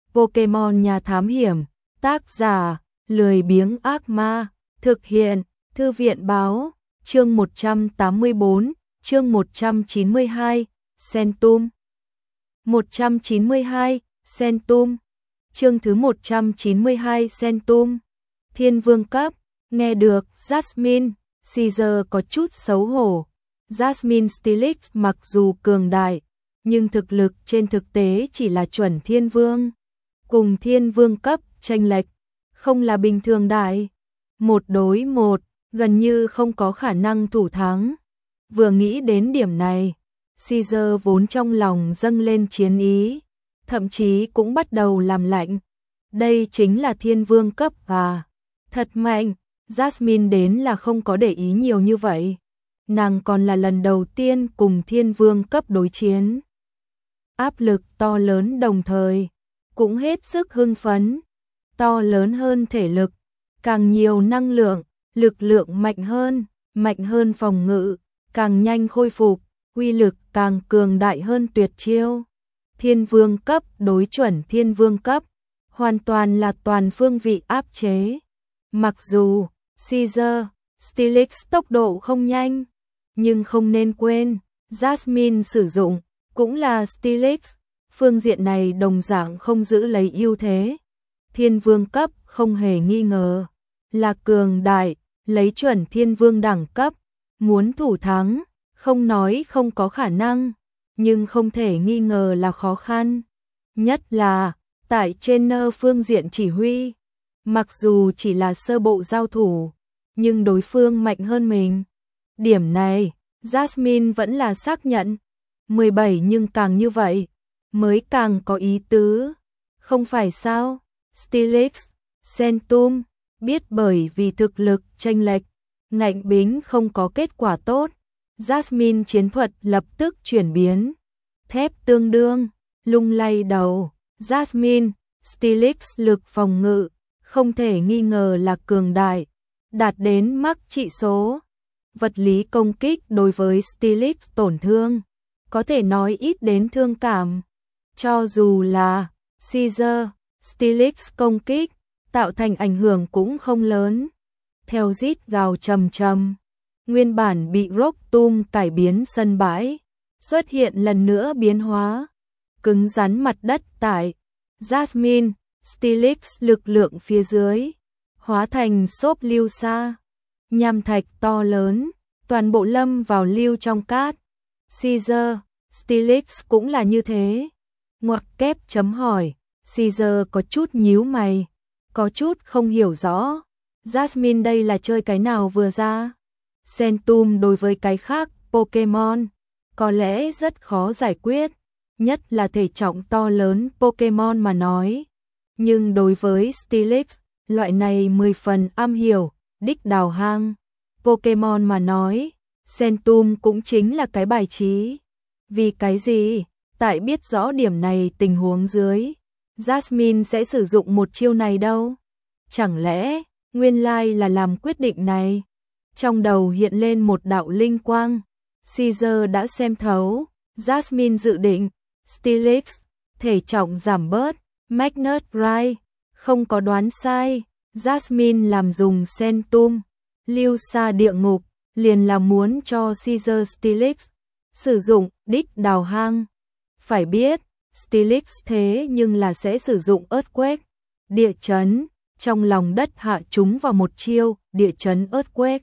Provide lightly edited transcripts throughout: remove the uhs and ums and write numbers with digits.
Pokemon nhà thám hiểm, tác giả, lười biếng ác ma, thực hiện, thư viện báo, chương 184, chương 192, Centum. 192, Centum. Chương thứ 192 Centum. Thiên vương cấp, nghe được Jasmine, Caesar có chút xấu hổ. Jasmine Steelix mặc dù cường đại, nhưng thực lực trên thực tế chỉ là chuẩn thiên vương. Cùng thiên vương cấp chênh lệch, không là bình thường đại. 1 đối 1, gần như không có khả năng thủ thắng. Vừa nghĩ đến điểm này, Caesar vốn trong lòng dâng lên chiến ý, thậm chí cũng bắt đầu làm lạnh. Đây chính là thiên vương cấp à? Thật mạnh. Jasmine đến là không có để ý nhiều như vậy. Nàng còn là lần đầu tiên cùng thiên vương cấp đối chiến. Áp lực to lớn đồng thời, cũng hết sức hưng phấn. To lớn hơn thể lực, càng nhiều năng lượng, lực lượng mạnh hơn phòng ngự, càng nhanh khôi phục, uy lực càng cường đại hơn tuyệt chiêu. Thiên vương cấp đối chuẩn thiên vương cấp, hoàn toàn là toàn phương vị áp chế. Mặc dù Caesar, Steelix tốc độ không nhanh, nhưng không nên quên, Jasmine sử dụng cũng là Steelix, phương diện này đồng dạng không giữ lấy ưu thế. Thiên vương cấp không hề nghi ngờ là cường đại, lấy chuẩn thiên vương đẳng cấp, muốn thủ thắng, không nói không có khả năng, nhưng không thể nghi ngờ là khó khăn. Nhất là tại trên phương diện chỉ huy, mặc dù chỉ là sơ bộ giao thủ, nhưng đối phương mạnh hơn mình. Điểm này, Jasmine vẫn là xác nhận. 17 nhưng càng như vậy, mới càng có ý tứ. Không phải sao? Steelix, Centum, biết bởi vì thực lực chênh lệch, ngạnh bính không có kết quả tốt. Jasmine chiến thuật lập tức chuyển biến. Thép tương đương, lung lay đầu. Jasmine, Steelix lực phòng ngự, không thể nghi ngờ là cường đại, đạt đến mắc trị số. Vật lý công kích đối với Steelix tổn thương, có thể nói ít đến thương cảm. Cho dù là Caesar, Steelix công kích, tạo thành ảnh hưởng cũng không lớn. Theo rít gào trầm trầm, nguyên bản bị Rocktum cải biến sân bãi, xuất hiện lần nữa biến hóa. Cứng rắn mặt đất tại Jasmine, Steelix lực lượng phía dưới, hóa thành xốp lưu xa. Nham thạch to lớn, toàn bộ lâm vào lưu trong cát. Caesar, Steelix cũng là như thế. Ngoặc kép chấm hỏi, Caesar có chút nhíu mày, có chút không hiểu rõ. Jasmine đây là chơi cái nào vừa ra? Centum đối với cái khác Pokemon, có lẽ rất khó giải quyết, nhất là thể trọng to lớn Pokemon mà nói. Nhưng đối với Steelix, loại này 10 phần am hiểu, đích đào hang Pokemon mà nói, Centum cũng chính là cái bài trí. Vì cái gì? Tại biết rõ điểm này tình huống dưới, Jasmine sẽ sử dụng một chiêu này đâu? Chẳng lẽ, nguyên lai là làm quyết định này? Trong đầu hiện lên một đạo linh quang. Caesar đã xem thấu, Jasmine dự định, Steelix, thể trọng giảm bớt, Magnet Ride, không có đoán sai, Jasmine làm dùng Centum, lưu xa địa ngục, liền là muốn cho Caesar Steelix sử dụng đích đào hang. Phải biết, Steelix thế nhưng là sẽ sử dụng earthquake, địa chấn, trong lòng đất hạ chúng vào một chiêu, địa chấn earthquake.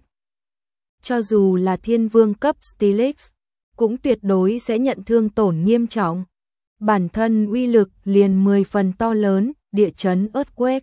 Cho dù là thiên vương cấp Steelix, cũng tuyệt đối sẽ nhận thương tổn nghiêm trọng. Bản thân uy lực liền 10 phần to lớn, địa chấn earthquake.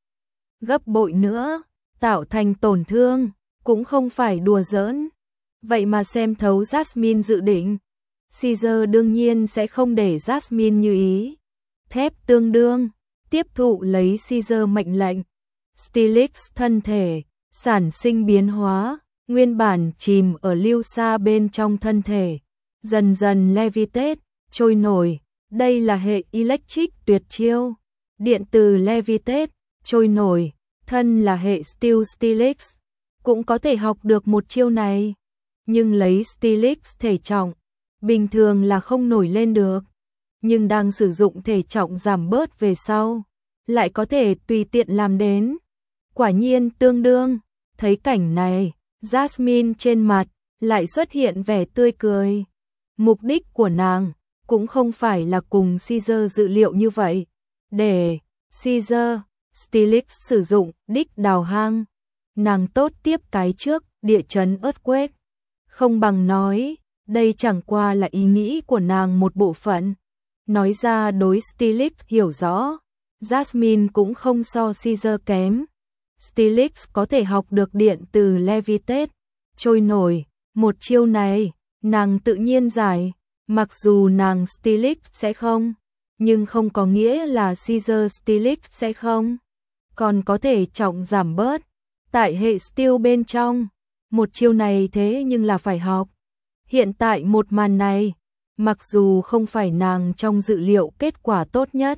Gấp bội nữa, tạo thành tổn thương, cũng không phải đùa giỡn. Vậy mà xem thấu Jasmine dự định, Caesar đương nhiên sẽ không để Jasmine như ý. Thép tương đương, tiếp thụ lấy Caesar mệnh lệnh. Steelix thân thể, sản sinh biến hóa, nguyên bản chìm ở lưu xa bên trong thân thể, dần dần levitate, trôi nổi. Đây là hệ electric tuyệt chiêu. Điện từ levitate, trôi nổi, thân là hệ steel Steelix, cũng có thể học được một chiêu này. Nhưng lấy Steelix thể trọng, bình thường là không nổi lên được. nhưng đang sử dụng thể trọng giảm bớt về sau, lại có thể tùy tiện làm đến. Quả nhiên tương đương, thấy cảnh này, Jasmine trên mặt lại xuất hiện vẻ tươi cười. Mục đích của nàng cũng không phải là cùng Caesar dự liệu như vậy, để Caesar Stylix sử dụng đích đào hang. Nàng tốt tiếp cái trước địa chấn earthquake, không bằng nói, đây chẳng qua là ý nghĩ của nàng một bộ phận. Nói ra đối Stylix hiểu rõ, Jasmine cũng không so Caesar kém. Stylix có thể học được điện từ Levitate, trôi nổi, một chiêu này, nàng tự nhiên giải, mặc dù nàng Stylix sẽ không, nhưng không có nghĩa là Caesar Stylix sẽ không. Còn có thể trọng giảm bớt, tại hệ Steel bên trong, một chiêu này thế nhưng là phải học. Hiện tại một màn này, mặc dù không phải nàng trong dự liệu kết quả tốt nhất,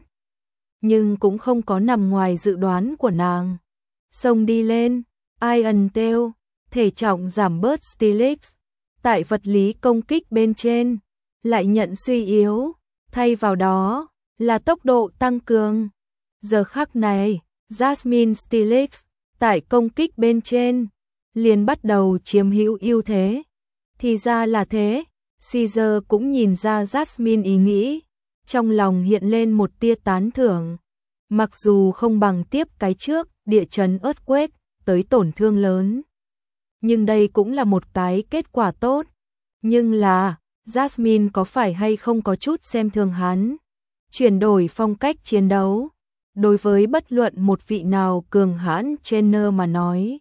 nhưng cũng không có nằm ngoài dự đoán của nàng. Xông đi lên, Iron Tail, thể trọng giảm bớt Stylix, tại vật lý công kích bên trên, lại nhận suy yếu, thay vào đó là tốc độ tăng cường. Giờ khắc này, Jasmine Stylix, tại công kích bên trên, liền bắt đầu chiếm hữu ưu thế. Thì ra là thế, Caesar cũng nhìn ra Jasmine ý nghĩ, trong lòng hiện lên một tia tán thưởng. Mặc dù không bằng tiếp cái trước, địa chấn earthquake, tới tổn thương lớn. Nhưng đây cũng là một cái kết quả tốt. Nhưng là, Jasmine có phải hay không có chút xem thường hắn? Chuyển đổi phong cách chiến đấu. Đối với bất luận một vị nào cường hãn trainer mà nói,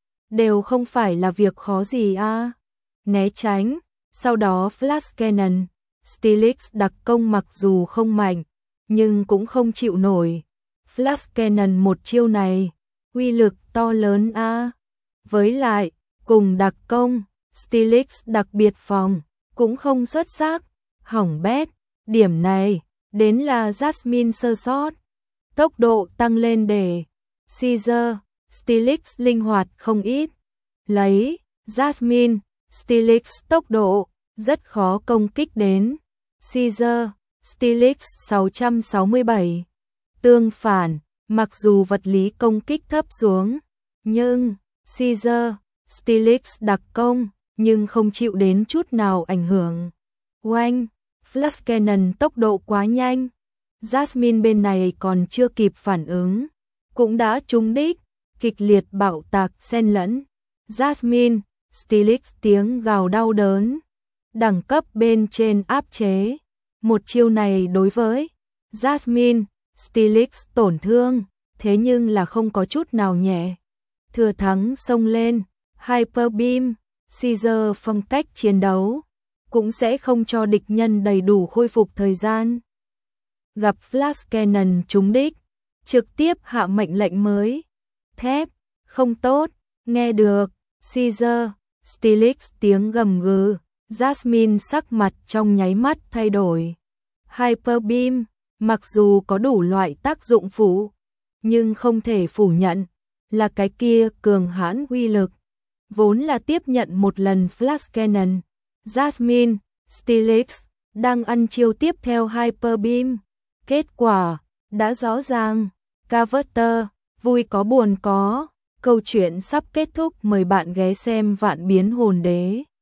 đều không phải là việc khó gì a. Né tránh, sau đó Flash Cannon, Stylix đặc công mặc dù không mạnh, nhưng cũng không chịu nổi. Flash Cannon một chiêu này, uy lực to lớn a. Với lại, cùng đặc công, Stylix đặc biệt phòng, cũng không xuất sắc, hỏng bét. Điểm này, đến là Jasmine sơ sót. Tốc độ tăng lên để Caesar, Stylix linh hoạt không ít. Lấy Jasmine, Stylix tốc độ rất khó công kích đến. Caesar, Stylix 667. Tương phản, mặc dù vật lý công kích thấp xuống, nhưng Caesar, Stylix đặc công, nhưng không chịu đến chút nào ảnh hưởng. Oanh, Flash Cannon tốc độ quá nhanh. Jasmine bên này còn chưa kịp phản ứng, cũng đã trúng đích, kịch liệt bạo tạc xen lẫn. Jasmine, Stylix tiếng gào đau đớn, đẳng cấp bên trên áp chế. Một chiêu này đối với Jasmine, Stylix tổn thương, thế nhưng là không có chút nào nhẹ. Thừa thắng xông lên, Hyper Beam, Caesar phong cách chiến đấu, cũng sẽ không cho địch nhân đầy đủ khôi phục thời gian. Gặp Flash Cannon trúng đích, trực tiếp hạ mệnh lệnh mới. Thép, không tốt, nghe được, Caesar, Stylix tiếng gầm gừ, Jasmine sắc mặt trong nháy mắt thay đổi. Hyper Beam, mặc dù có đủ loại tác dụng phụ, nhưng không thể phủ nhận là cái kia cường hãn uy lực. Vốn là tiếp nhận một lần Flash Cannon, Jasmine, Stylix đang ăn chiêu tiếp theo Hyper Beam. Kết quả đã rõ ràng. Carver, vui có buồn có. Câu chuyện sắp kết thúc, mời bạn ghé xem Vạn Biến Hồn Đế.